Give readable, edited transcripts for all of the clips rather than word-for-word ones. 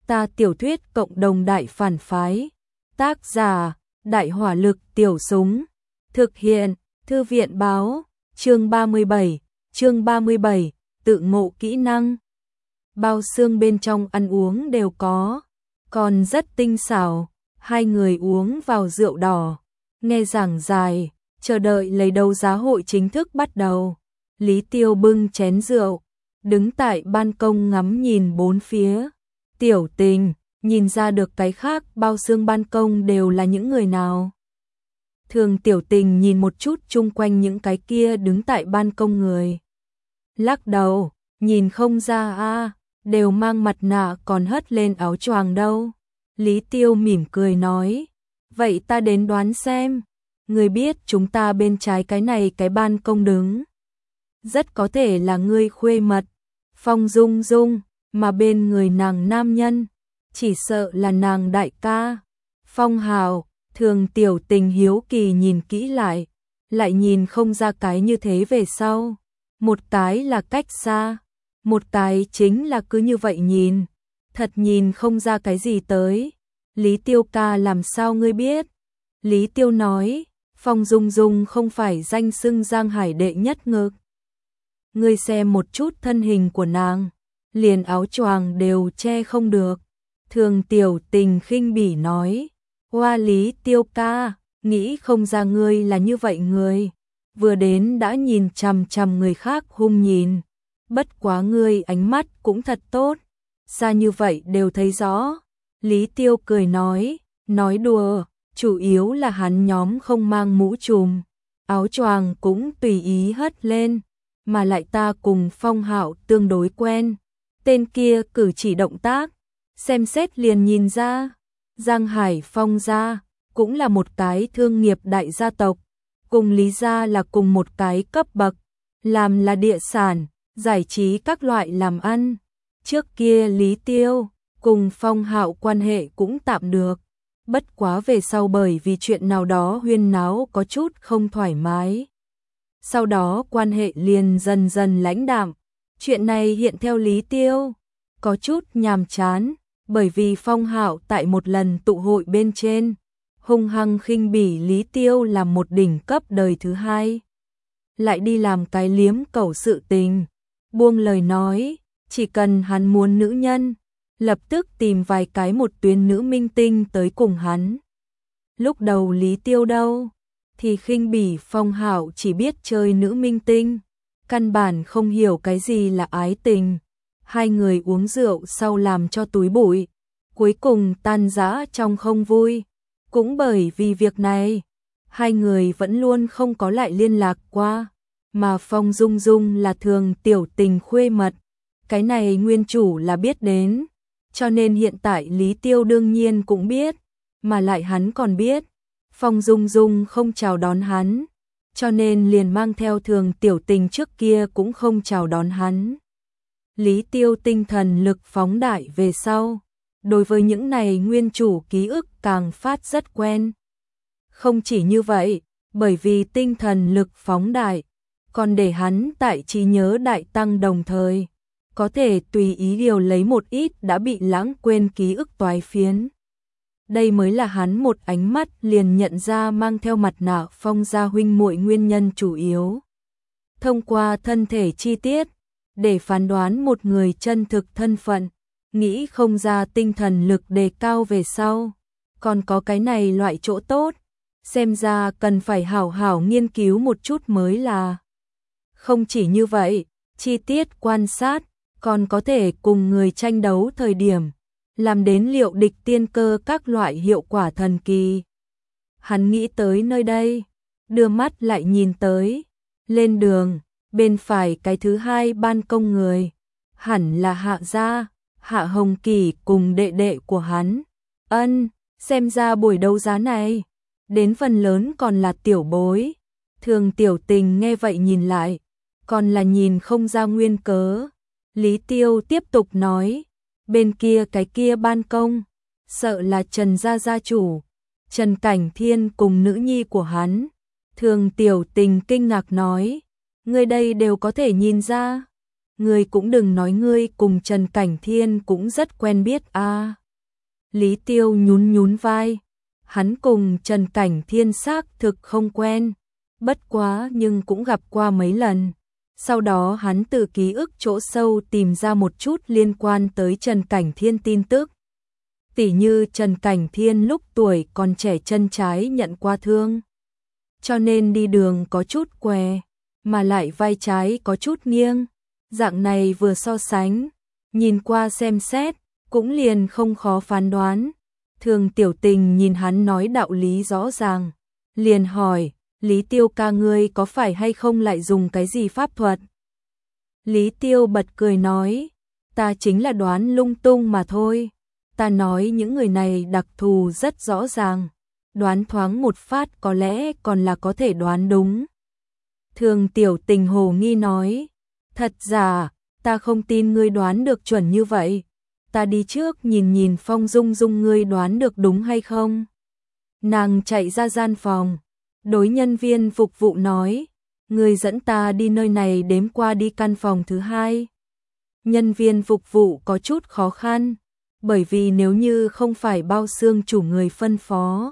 Ta tiểu thuyết cộng đồng đại phản phái. Tác giả, Đại hỏa lực tiểu súng. Thực hiện, Thư viện báo, chương 37, tự ngộ kỹ năng. Bao xương bên trong ăn uống đều có, còn rất tinh xảo, hai người uống vào rượu đỏ, nghe giảng dài, chờ đợi lấy đấu giá hội chính thức bắt đầu. Lý Tiêu bưng chén rượu, đứng tại ban công ngắm nhìn bốn phía. Tiểu Tình, nhìn ra được cái khác bao xương ban công đều là những người nào. Thường Tiểu Tình nhìn một chút chung quanh những cái kia đứng tại ban công người. Lắc đầu, nhìn không ra a, đều mang mặt nạ còn hất lên áo choàng đâu. Lý Tiêu mỉm cười nói, vậy ta đến đoán xem, người biết chúng ta bên trái cái này cái ban công đứng. Rất có thể là ngươi khuê mật, Phong Dung Dung, mà bên người nàng nam nhân, chỉ sợ là nàng đại ca, Phong Hào. Thường Tiểu Tình hiếu kỳ nhìn kỹ lại nhìn không ra cái như thế về sau. Một cái là cách xa, một cái chính là cứ như vậy nhìn, thật nhìn không ra cái gì tới. Lý Tiêu ca làm sao ngươi biết? Lý Tiêu nói, Phong Dung Dung không phải danh xưng Giang Hải đệ nhất ngực. Ngươi xem một chút thân hình của nàng, liền áo choàng đều che không được. Thường Tiểu Tình khinh bỉ nói, hoa Lý Tiêu ca, nghĩ không ra ngươi là như vậy người. Vừa đến đã nhìn chằm chằm người khác hung nhìn. Bất quá ngươi ánh mắt cũng thật tốt, xa như vậy đều thấy rõ. Lý Tiêu cười nói đùa, chủ yếu là hắn nhóm không mang mũ trùm, áo choàng cũng tùy ý hất lên, mà lại ta cùng Phong Hạo tương đối quen. Tên kia cử chỉ động tác, xem xét liền nhìn ra, Giang Hải Phong gia cũng là một cái thương nghiệp đại gia tộc, cùng Lý gia là cùng một cái cấp bậc, làm là địa sản, giải trí các loại làm ăn. Trước kia Lý Tiêu cùng Phong Hạo quan hệ cũng tạm được, bất quá về sau bởi vì chuyện nào đó huyên náo có chút không thoải mái. Sau đó quan hệ liền dần dần lãnh đạm. Chuyện này hiện theo Lý Tiêu có chút nhàm chán, bởi vì Phong Hạo tại một lần tụ hội bên trên hung hăng khinh bỉ Lý Tiêu làm một đỉnh cấp đời thứ hai, lại đi làm cái liếm cẩu sự tình, buông lời nói, chỉ cần hắn muốn nữ nhân, lập tức tìm vài cái một tuyến nữ minh tinh tới cùng hắn. Lúc đầu Lý Tiêu đâu thì khinh bỉ Phong Hạo chỉ biết chơi nữ minh tinh, căn bản không hiểu cái gì là ái tình. Hai người uống rượu sau làm cho túi bụi, cuối cùng tan rã trong không vui. Cũng bởi vì việc này, hai người vẫn luôn không có lại liên lạc qua, mà Phong Dung Dung là Thường Tiểu Tình khuê mật, cái này nguyên chủ là biết đến, cho nên hiện tại Lý Tiêu đương nhiên cũng biết, mà lại hắn còn biết, Phong Dung Dung không chào đón hắn, cho nên liền mang theo Thường Tiểu Tình trước kia cũng không chào đón hắn. Lý Tiêu tinh thần lực phóng đại về sau, đối với những này nguyên chủ ký ức càng phát rất quen. Không chỉ như vậy, bởi vì tinh thần lực phóng đại, còn để hắn tại trí nhớ đại tăng đồng thời, có thể tùy ý điều lấy một ít đã bị lãng quên ký ức toái phiến. Đây mới là hắn một ánh mắt liền nhận ra mang theo mặt nạ Phong gia huynh muội nguyên nhân chủ yếu. Thông qua thân thể chi tiết, để phán đoán một người chân thực thân phận, nghĩ không ra tinh thần lực đề cao về sau, còn có cái này loại chỗ tốt, xem ra cần phải hảo hảo nghiên cứu một chút mới là. Không chỉ như vậy, chi tiết quan sát, còn có thể cùng người tranh đấu thời điểm, làm đến liệu địch tiên cơ các loại hiệu quả thần kỳ. Hắn nghĩ tới nơi đây, đưa mắt lại nhìn tới, lên đường, bên phải cái thứ hai ban công người, hẳn là Hạ gia, Hạ Hồng Kỳ cùng đệ đệ của hắn. Xem ra buổi đấu giá này, đến phần lớn còn là tiểu bối. Thường Tiểu Tình nghe vậy nhìn lại, còn là nhìn không ra nguyên cớ. Lý Tiêu tiếp tục nói, bên kia cái kia ban công, sợ là Trần gia gia chủ, Trần Cảnh Thiên cùng nữ nhi của hắn. Thường Tiểu Tình kinh ngạc nói, người đây đều có thể nhìn ra. ngươi cũng đừng nói ngươi cùng Trần Cảnh Thiên cũng rất quen biết a. Lý Tiêu nhún nhún vai, hắn cùng Trần Cảnh Thiên xác thực không quen, bất quá nhưng cũng gặp qua mấy lần. Sau đó hắn từ ký ức chỗ sâu tìm ra một chút liên quan tới Trần Cảnh Thiên tin tức. Tỉ như Trần Cảnh Thiên lúc tuổi còn trẻ chân trái nhận qua thương, cho nên đi đường có chút què, mà lại vai trái có chút nghiêng. Dạng này vừa so sánh, nhìn qua xem xét, cũng liền không khó phán đoán. Thường Tiểu Tình nhìn hắn nói đạo lý rõ ràng, liền hỏi, Lý Tiêu ca ngươi có phải hay không lại dùng cái gì pháp thuật? Lý Tiêu bật cười nói, ta chính là đoán lung tung mà thôi. Ta nói những người này đặc thù rất rõ ràng, đoán thoáng một phát có lẽ còn là có thể đoán đúng. Thường Tiểu Tình hồ nghi nói, thật giả, ta không tin ngươi đoán được chuẩn như vậy. Ta đi trước nhìn nhìn Phong Dung Dung ngươi đoán được đúng hay không. Nàng chạy ra gian phòng, đối nhân viên phục vụ nói, ngươi dẫn ta đi nơi này đếm qua đi căn phòng thứ 2. Nhân viên phục vụ có chút khó khăn, bởi vì nếu như không phải bao xương chủ người phân phó,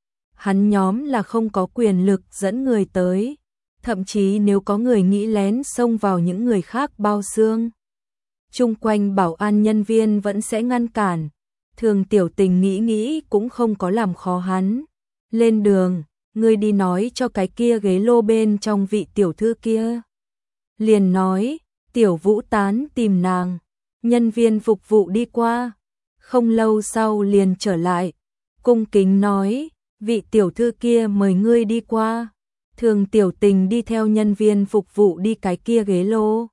hắn nhóm là không có quyền lực dẫn người tới. Thậm chí nếu có người nghĩ lén xông vào những người khác bao xương, chung quanh bảo an nhân viên vẫn sẽ ngăn cản. Thường Tiểu Tình nghĩ cũng không có làm khó hắn. Lên đường, ngươi đi nói cho cái kia ghế lô bên trong vị tiểu thư kia. Liền nói, Tiểu Vũ Tán tìm nàng. Nhân viên phục vụ đi qua, không lâu sau liền trở lại, cung kính nói, vị tiểu thư kia mời ngươi đi qua. Thường Tiểu Tình đi theo nhân viên phục vụ đi cái kia ghế lô.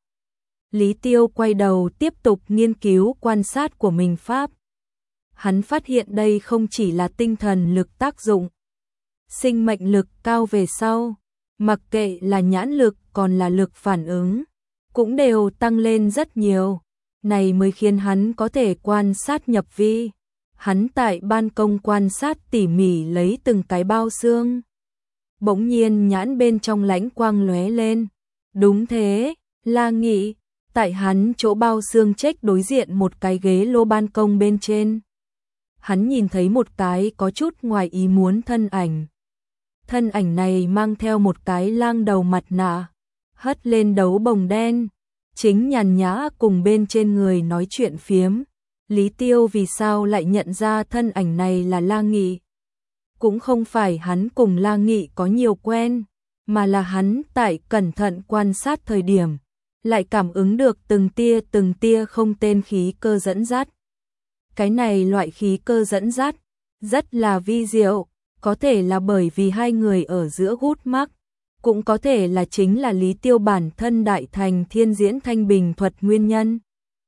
Lý Tiêu quay đầu tiếp tục nghiên cứu quan sát của mình pháp. Hắn phát hiện đây không chỉ là tinh thần lực tác dụng, sinh mệnh lực cao về sau, mặc kệ là nhãn lực còn là lực phản ứng, cũng đều tăng lên rất nhiều. Này mới khiến hắn có thể quan sát nhập vi. Hắn tại ban công quan sát tỉ mỉ lấy từng cái bao xương. Bỗng nhiên nhãn bên trong lãnh quang lóe lên. Đúng thế, La Nghị, tại hắn chỗ bao xương trách đối diện một cái ghế lô ban công bên trên. Hắn nhìn thấy một cái có chút ngoài ý muốn thân ảnh. Thân ảnh này mang theo một cái lang đầu mặt nạ, hất lên đấu bồng đen, chính nhàn nhã cùng bên trên người nói chuyện phiếm. Lý Tiêu vì sao lại nhận ra thân ảnh này là La Nghị? Cũng không phải hắn cùng La Nghị có nhiều quen, mà là hắn tại cẩn thận quan sát thời điểm, lại cảm ứng được từng tia không tên khí cơ dẫn dắt. Cái này loại khí cơ dẫn dắt, rất là vi diệu, có thể là bởi vì hai người ở giữa gút mắc, cũng có thể là chính là Lý Tiêu bản thân đại thành thiên diễn thanh bình thuật nguyên nhân.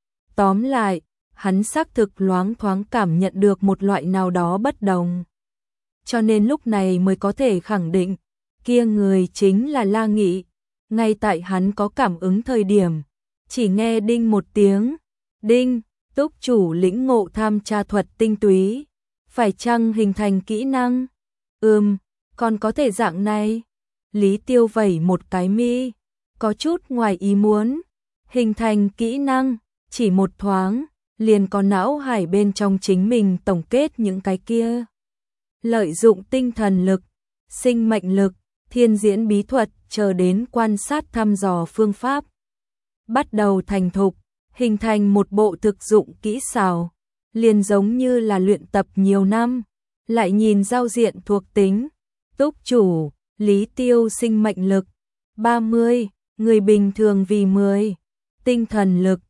Tóm lại, hắn xác thực loáng thoáng cảm nhận được một loại nào đó bất đồng. Cho nên lúc này mới có thể khẳng định, kia người chính là La Nghị. Ngay tại hắn có cảm ứng thời điểm, chỉ nghe đinh một tiếng, đinh, túc chủ lĩnh ngộ tham tra thuật tinh túy, phải chăng hình thành kỹ năng? Còn có thể dạng này. Lý Tiêu vẩy một cái mi, có chút ngoài ý muốn, hình thành kỹ năng, chỉ một thoáng, liền có não hải bên trong chính mình tổng kết những cái kia. Lợi dụng tinh thần lực, sinh mệnh lực, thiên diễn bí thuật chờ đến quan sát thăm dò phương pháp. Bắt đầu thành thục, hình thành một bộ thực dụng kỹ xảo, liền giống như là luyện tập nhiều năm, lại nhìn giao diện thuộc tính. Túc chủ, Lý Tiêu sinh mệnh lực 30, người bình thường vì 10, tinh thần lực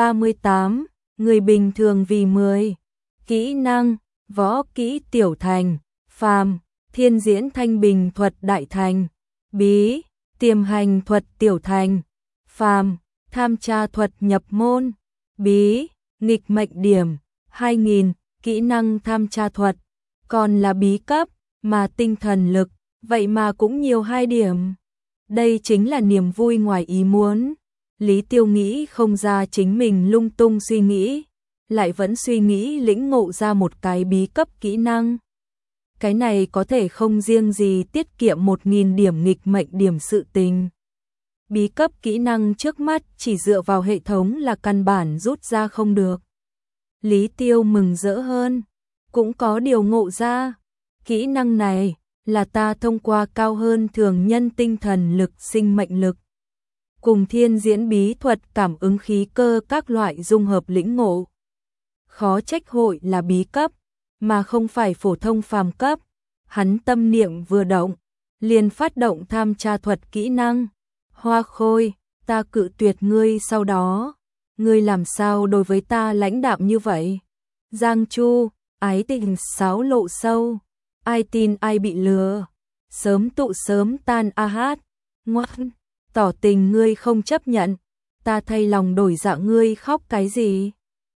38, người bình thường vì 10, kỹ năng, võ kỹ tiểu thành, phàm, thiên diễn thanh bình thuật đại thành, bí, tiềm hành thuật tiểu thành, phàm, tham tra thuật nhập môn, bí, nghịch mệnh điểm, 2000, kỹ năng tham tra thuật, còn là bí cấp, mà tinh thần lực, vậy mà cũng nhiều 2 điểm. Đây chính là niềm vui ngoài ý muốn. Lý Tiêu nghĩ không ra chính mình lung tung suy nghĩ, lại vẫn suy nghĩ lĩnh ngộ ra một cái bí cấp kỹ năng. Cái này có thể không riêng gì tiết kiệm 1000 điểm nghịch mệnh điểm sự tình, bí cấp kỹ năng trước mắt chỉ dựa vào hệ thống là căn bản rút ra không được. Lý Tiêu mừng rỡ hơn, cũng có điều ngộ ra, kỹ năng này là ta thông qua cao hơn thường nhân tinh thần lực sinh mệnh lực. Cùng thiên diễn bí thuật cảm ứng khí cơ các loại dung hợp lĩnh ngộ. Khó trách hội là bí cấp, mà không phải phổ thông phàm cấp. Hắn tâm niệm vừa động, liền phát động tham tra thuật kỹ năng. Hoa Khôi, ta cự tuyệt ngươi sau đó. Ngươi làm sao đối với ta lãnh đạm như vậy? Giang Chu, ái tình xáo lộ sâu. Ai tin ai bị lừa. Sớm tụ sớm tan a hát. Ngoan, tỏ tình ngươi không chấp nhận. Ta thay lòng đổi dạ ngươi khóc cái gì?